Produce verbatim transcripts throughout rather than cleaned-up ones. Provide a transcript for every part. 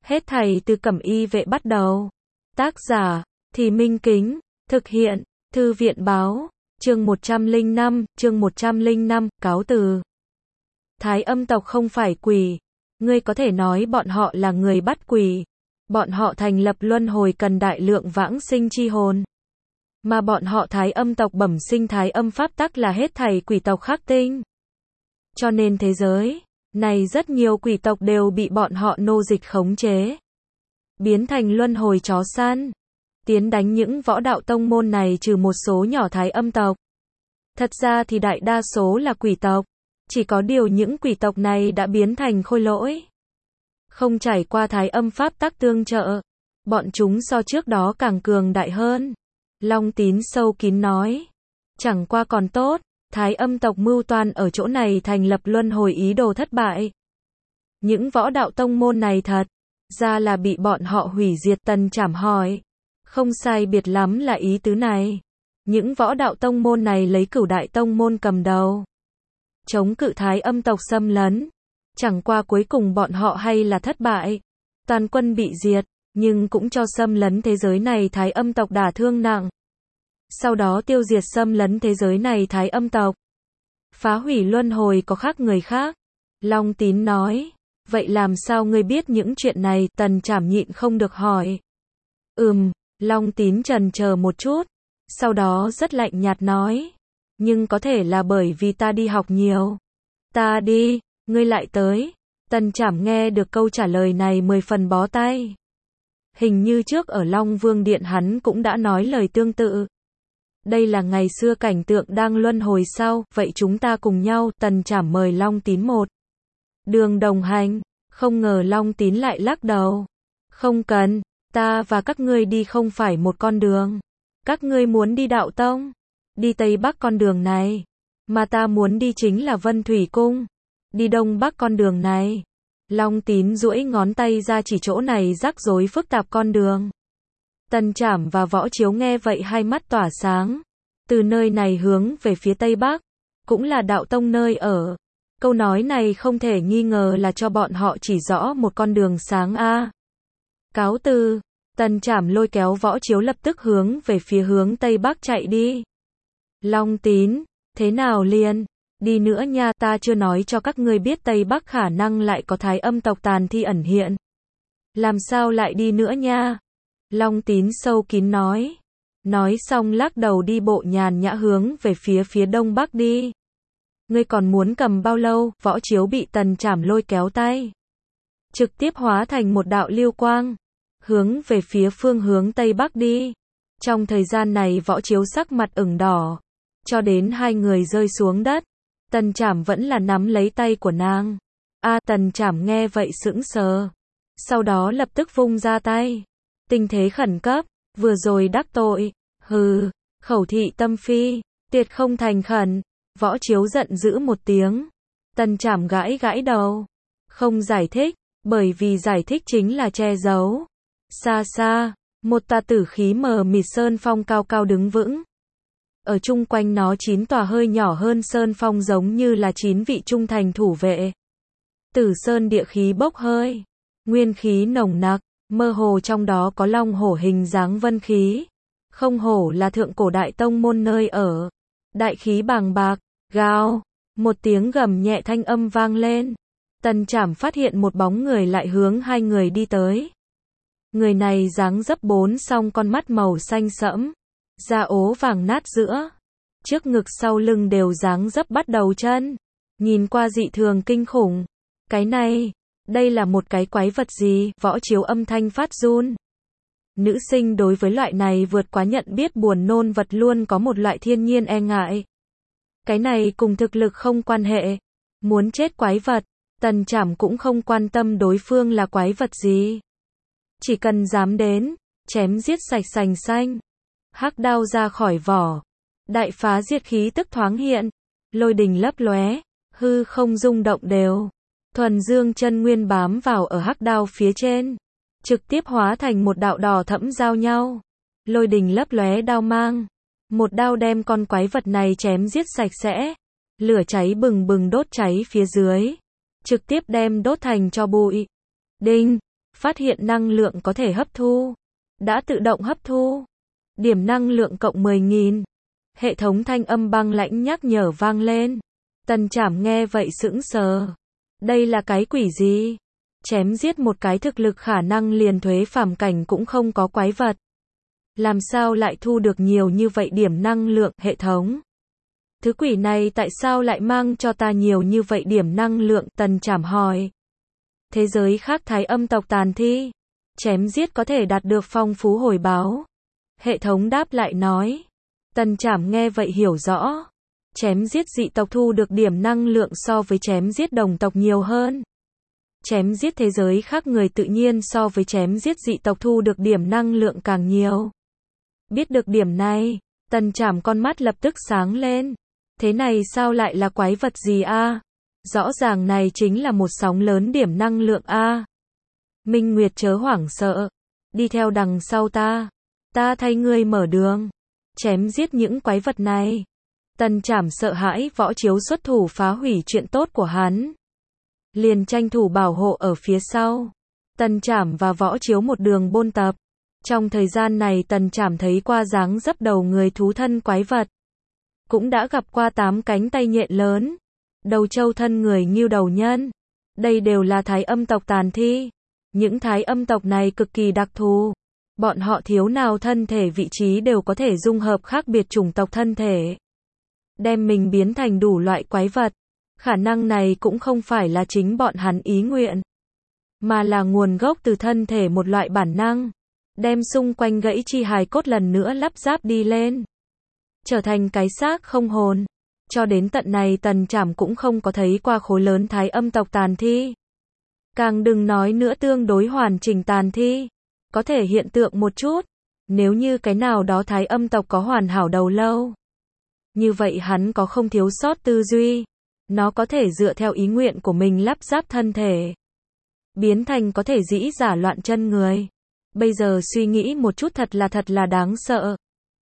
Hết thảy từ Cẩm Y Vệ bắt đầu. Tác giả, Thì Minh Kính, thực hiện, Thư viện báo, chương một trăm lẻ năm, chương một trăm lẻ năm, cáo từ. Thái Âm tộc không phải quỷ, ngươi có thể nói bọn họ là người bắt quỷ. Bọn họ thành lập luân hồi cần đại lượng vãng sinh chi hồn. Mà bọn họ Thái Âm tộc bẩm sinh Thái Âm pháp tắc là hết thảy quỷ tộc khắc tinh. Cho nên thế giới này rất nhiều quỷ tộc đều bị bọn họ nô dịch khống chế, biến thành luân hồi chó săn, tiến đánh những võ đạo tông môn này trừ một số nhỏ Thái Âm tộc. Thật ra thì đại đa số là quỷ tộc, chỉ có điều những quỷ tộc này đã biến thành khôi lỗi, không trải qua Thái Âm pháp tắc tương trợ, bọn chúng so trước đó càng cường đại hơn. Long Tín sâu kín nói, chẳng qua còn tốt, Thái Âm tộc mưu toan ở chỗ này thành lập luân hồi ý đồ thất bại. Những võ đạo tông môn này thật ra là bị bọn họ hủy diệt. Tần Trảm hỏi, không sai biệt lắm là ý tứ này. Những võ đạo tông môn này lấy Cửu đại tông môn cầm đầu, chống cự Thái Âm tộc xâm lấn. Chẳng qua cuối cùng bọn họ hay là thất bại, toàn quân bị diệt, nhưng cũng cho xâm lấn thế giới này Thái Âm tộc đả thương nặng. Sau đó tiêu diệt xâm lấn thế giới này Thái Âm tộc, phá hủy luân hồi có khác người khác. Long Tín nói, vậy làm sao ngươi biết những chuyện này? Tần Trảm nhịn không được hỏi. Ừm, Long Tín trần chờ một chút, sau đó rất lạnh nhạt nói, nhưng có thể là bởi vì ta đi học nhiều. Ta đi, ngươi lại tới. Tần Trảm nghe được câu trả lời này mười phần bó tay. Hình như trước ở Long Vương Điện hắn cũng đã nói lời tương tự. Đây là ngày xưa cảnh tượng đang luân hồi sau, vậy chúng ta cùng nhau. Tần Trảm mời Long Tín một đường đồng hành, không ngờ Long Tín lại lắc đầu. Không cần, ta và các ngươi đi không phải một con đường. Các ngươi muốn đi đạo tông, đi Tây Bắc con đường này, mà ta muốn đi chính là Vân Thủy Cung, đi Đông Bắc con đường này. Long Tín duỗi ngón tay ra chỉ chỗ này rắc rối phức tạp con đường. Tần Trảm và Võ Chiếu nghe vậy hai mắt tỏa sáng. Từ nơi này hướng về phía Tây Bắc, cũng là đạo tông nơi ở. Câu nói này không thể nghi ngờ là cho bọn họ chỉ rõ một con đường sáng a. À. Cáo từ, Tần Trảm lôi kéo Võ Chiếu lập tức hướng về phía hướng Tây Bắc chạy đi. Long Tín, thế nào liền? Đi nữa nha, ta chưa nói cho các ngươi biết Tây Bắc khả năng lại có Thái Âm tộc tàn thi ẩn hiện. Làm sao lại đi nữa nha? Long Tín sâu kín nói. Nói xong lắc đầu đi bộ nhàn nhã hướng về phía phía Đông Bắc đi. Ngươi còn muốn cầm bao lâu? Võ Chiếu bị Tần Trảm lôi kéo tay, trực tiếp hóa thành một đạo lưu quang, hướng về phía phương hướng Tây Bắc đi. Trong thời gian này Võ Chiếu sắc mặt ửng đỏ, cho đến hai người rơi xuống đất, Tần Trảm vẫn là nắm lấy tay của nàng. A à, Tần Trảm nghe vậy sững sờ, sau đó lập tức vung ra tay. Tình thế khẩn cấp, vừa rồi đắc tội, hừ, khẩu thị tâm phi, tuyệt không thành khẩn. Võ Chiếu giận dữ một tiếng. Tần Trảm gãi gãi đầu, không giải thích, bởi vì giải thích chính là che giấu. Xa xa, một tòa tử khí mờ mịt sơn phong cao cao đứng vững. Ở chung quanh nó chín tòa hơi nhỏ hơn sơn phong giống như là chín vị trung thành thủ vệ. Tử sơn địa khí bốc hơi, nguyên khí nồng nặc, mơ hồ trong đó có long hổ hình dáng vân khí. Không hổ là thượng cổ đại tông môn nơi ở. Đại khí bàng bạc, gào, một tiếng gầm nhẹ thanh âm vang lên. Tần Trảm phát hiện một bóng người lại hướng hai người đi tới. Người này dáng dấp bốn song con mắt màu xanh sẫm, da ố vàng nát giữa, trước ngực sau lưng đều dáng dấp bắt đầu chân, nhìn qua dị thường kinh khủng. Cái này, đây là một cái quái vật gì? Võ Chiếu âm thanh phát run. Nữ sinh đối với loại này vượt quá nhận biết buồn nôn vật luôn có một loại thiên nhiên e ngại. Cái này cùng thực lực không quan hệ. Muốn chết quái vật, Tần Trảm cũng không quan tâm đối phương là quái vật gì. Chỉ cần dám đến, chém giết sạch sành xanh. Hắc đao ra khỏi vỏ, đại phá diệt khí tức thoáng hiện, lôi đình lấp lóe, hư không rung động đều. Thuần dương chân nguyên bám vào ở hắc đao phía trên, trực tiếp hóa thành một đạo đỏ thẫm giao nhau. Lôi đình lấp lóe đao mang, một đao đem con quái vật này chém giết sạch sẽ. Lửa cháy bừng bừng đốt cháy phía dưới, trực tiếp đem đốt thành tro bụi. Đinh, phát hiện năng lượng có thể hấp thu. Đã tự động hấp thu. Điểm năng lượng cộng mười nghìn. Hệ thống thanh âm băng lãnh nhắc nhở vang lên. Tần Trảm nghe vậy sững sờ. Đây là cái quỷ gì? Chém giết một cái thực lực khả năng liền thuế phàm cảnh cũng không có quái vật. Làm sao lại thu được nhiều như vậy điểm năng lượng hệ thống? Thứ quỷ này tại sao lại mang cho ta nhiều như vậy điểm năng lượng? Tần Trảm hỏi. Thế giới khác thái âm tộc tàn thi. Chém giết có thể đạt được phong phú hồi báo. Hệ thống đáp lại nói. Tần Trảm nghe vậy hiểu rõ. Chém giết dị tộc thu được điểm năng lượng so với chém giết đồng tộc nhiều hơn. Chém giết thế giới khác người tự nhiên so với chém giết dị tộc thu được điểm năng lượng càng nhiều. Biết được điểm này, Tần Trảm con mắt lập tức sáng lên. Thế này sao lại là quái vật gì a? Rõ ràng này chính là một sóng lớn điểm năng lượng a. Minh Nguyệt chớ hoảng sợ, đi theo đằng sau ta, ta thay ngươi mở đường, chém giết những quái vật này. Tần Trảm sợ hãi Võ Chiếu xuất thủ phá hủy chuyện tốt của hắn, liền tranh thủ bảo hộ ở phía sau. Tần Trảm và Võ Chiếu một đường bôn tập. Trong thời gian này Tần Trảm thấy qua dáng dấp đầu người thú thân quái vật, cũng đã gặp qua tám cánh tay nhện lớn, đầu trâu thân người ngưu đầu nhân. Đây đều là thái âm tộc tàn thi. Những thái âm tộc này cực kỳ đặc thù. Bọn họ thiếu nào thân thể vị trí đều có thể dung hợp khác biệt chủng tộc thân thể, đem mình biến thành đủ loại quái vật. Khả năng này cũng không phải là chính bọn hắn ý nguyện, mà là nguồn gốc từ thân thể một loại bản năng, đem xung quanh gãy chi hài cốt lần nữa lắp ráp đi lên, trở thành cái xác không hồn. Cho đến tận này Tần Trảm cũng không có thấy qua khối lớn thái âm tộc tàn thi. Càng đừng nói nữa tương đối hoàn chỉnh tàn thi. Có thể hiện tượng một chút. Nếu như cái nào đó thái âm tộc có hoàn hảo đầu lâu, như vậy hắn có không thiếu sót tư duy. Nó có thể dựa theo ý nguyện của mình lắp ráp thân thể, biến thành có thể dĩ giả loạn chân người. Bây giờ suy nghĩ một chút thật là thật là đáng sợ.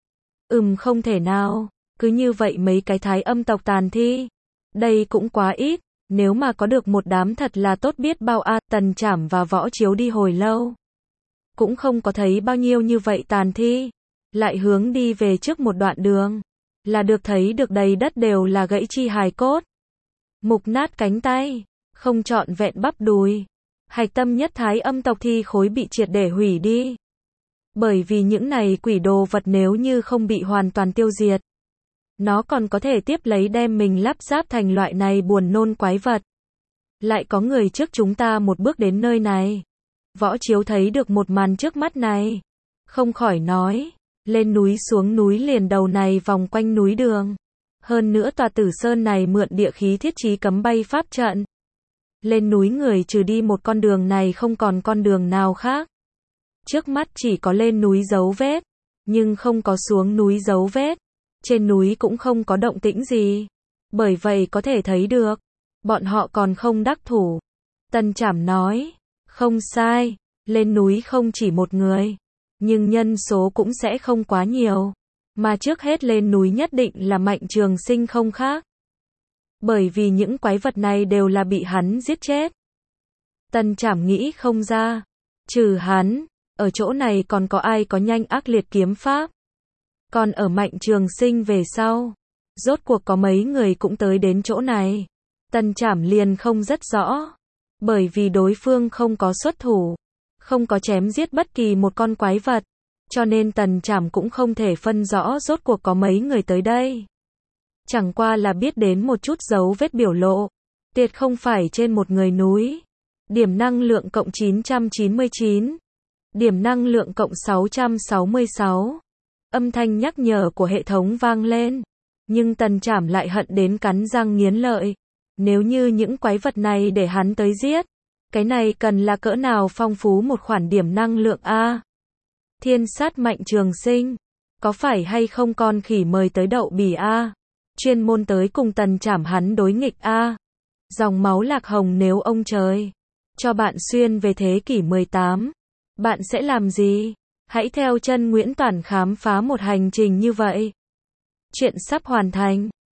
Ừm không thể nào. Cứ như vậy mấy cái thái âm tộc tàn thi. Đây cũng quá ít. Nếu mà có được một đám thật là tốt biết bao a. À, Tần Trảm và Võ Chiếu đi hồi lâu, cũng không có thấy bao nhiêu như vậy tàn thi. Lại hướng đi về trước một đoạn đường, là được thấy được đầy đất đều là gãy chi hài cốt, mục nát cánh tay, không trọn vẹn bắp đùi. Hạch tâm nhất thái âm tộc thi khối bị triệt để hủy đi. Bởi vì những này quỷ đồ vật nếu như không bị hoàn toàn tiêu diệt, nó còn có thể tiếp lấy đem mình lắp ráp thành loại này buồn nôn quái vật. Lại có người trước chúng ta một bước đến nơi này. Võ Chiếu thấy được một màn trước mắt này, không khỏi nói, lên núi xuống núi liền đầu này vòng quanh núi đường. Hơn nữa tòa Tử Sơn này mượn địa khí thiết trí cấm bay pháp trận. Lên núi người trừ đi một con đường này không còn con đường nào khác. Trước mắt chỉ có lên núi dấu vết, nhưng không có xuống núi dấu vết. Trên núi cũng không có động tĩnh gì. Bởi vậy có thể thấy được, bọn họ còn không đắc thủ. Tần Trảm nói, không sai, lên núi không chỉ một người, nhưng nhân số cũng sẽ không quá nhiều. Mà trước hết lên núi nhất định là Mạnh Trường Sinh không khác. Bởi vì những quái vật này đều là bị hắn giết chết. Tần Trảm nghĩ không ra, trừ hắn, ở chỗ này còn có ai có nhanh ác liệt kiếm pháp. Còn ở Mạnh Trường Sinh về sau, rốt cuộc có mấy người cũng tới đến chỗ này. Tần Trảm liền không rất rõ, bởi vì đối phương không có xuất thủ, không có chém giết bất kỳ một con quái vật, cho nên Tần Trảm cũng không thể phân rõ rốt cuộc có mấy người tới đây. Chẳng qua là biết đến một chút dấu vết biểu lộ, tuyệt không phải trên một người núi. Điểm năng lượng cộng chín trăm chín mươi chín, điểm năng lượng cộng sáu trăm sáu mươi sáu. Âm thanh nhắc nhở của hệ thống vang lên, nhưng Tần Trảm lại hận đến cắn răng nghiến lợi. Nếu như những quái vật này để hắn tới giết, cái này cần là cỡ nào phong phú một khoản điểm năng lượng a. Thiên sát Mạnh Trường Sinh, có phải hay không con khỉ mời tới đậu bỉ a, chuyên môn tới cùng Tần Trảm hắn đối nghịch a. Dòng máu lạc hồng nếu ông trời cho bạn xuyên về thế kỷ mười tám, bạn sẽ làm gì? Hãy theo chân Nguyễn Toản khám phá một hành trình như vậy. Chuyện sắp hoàn thành.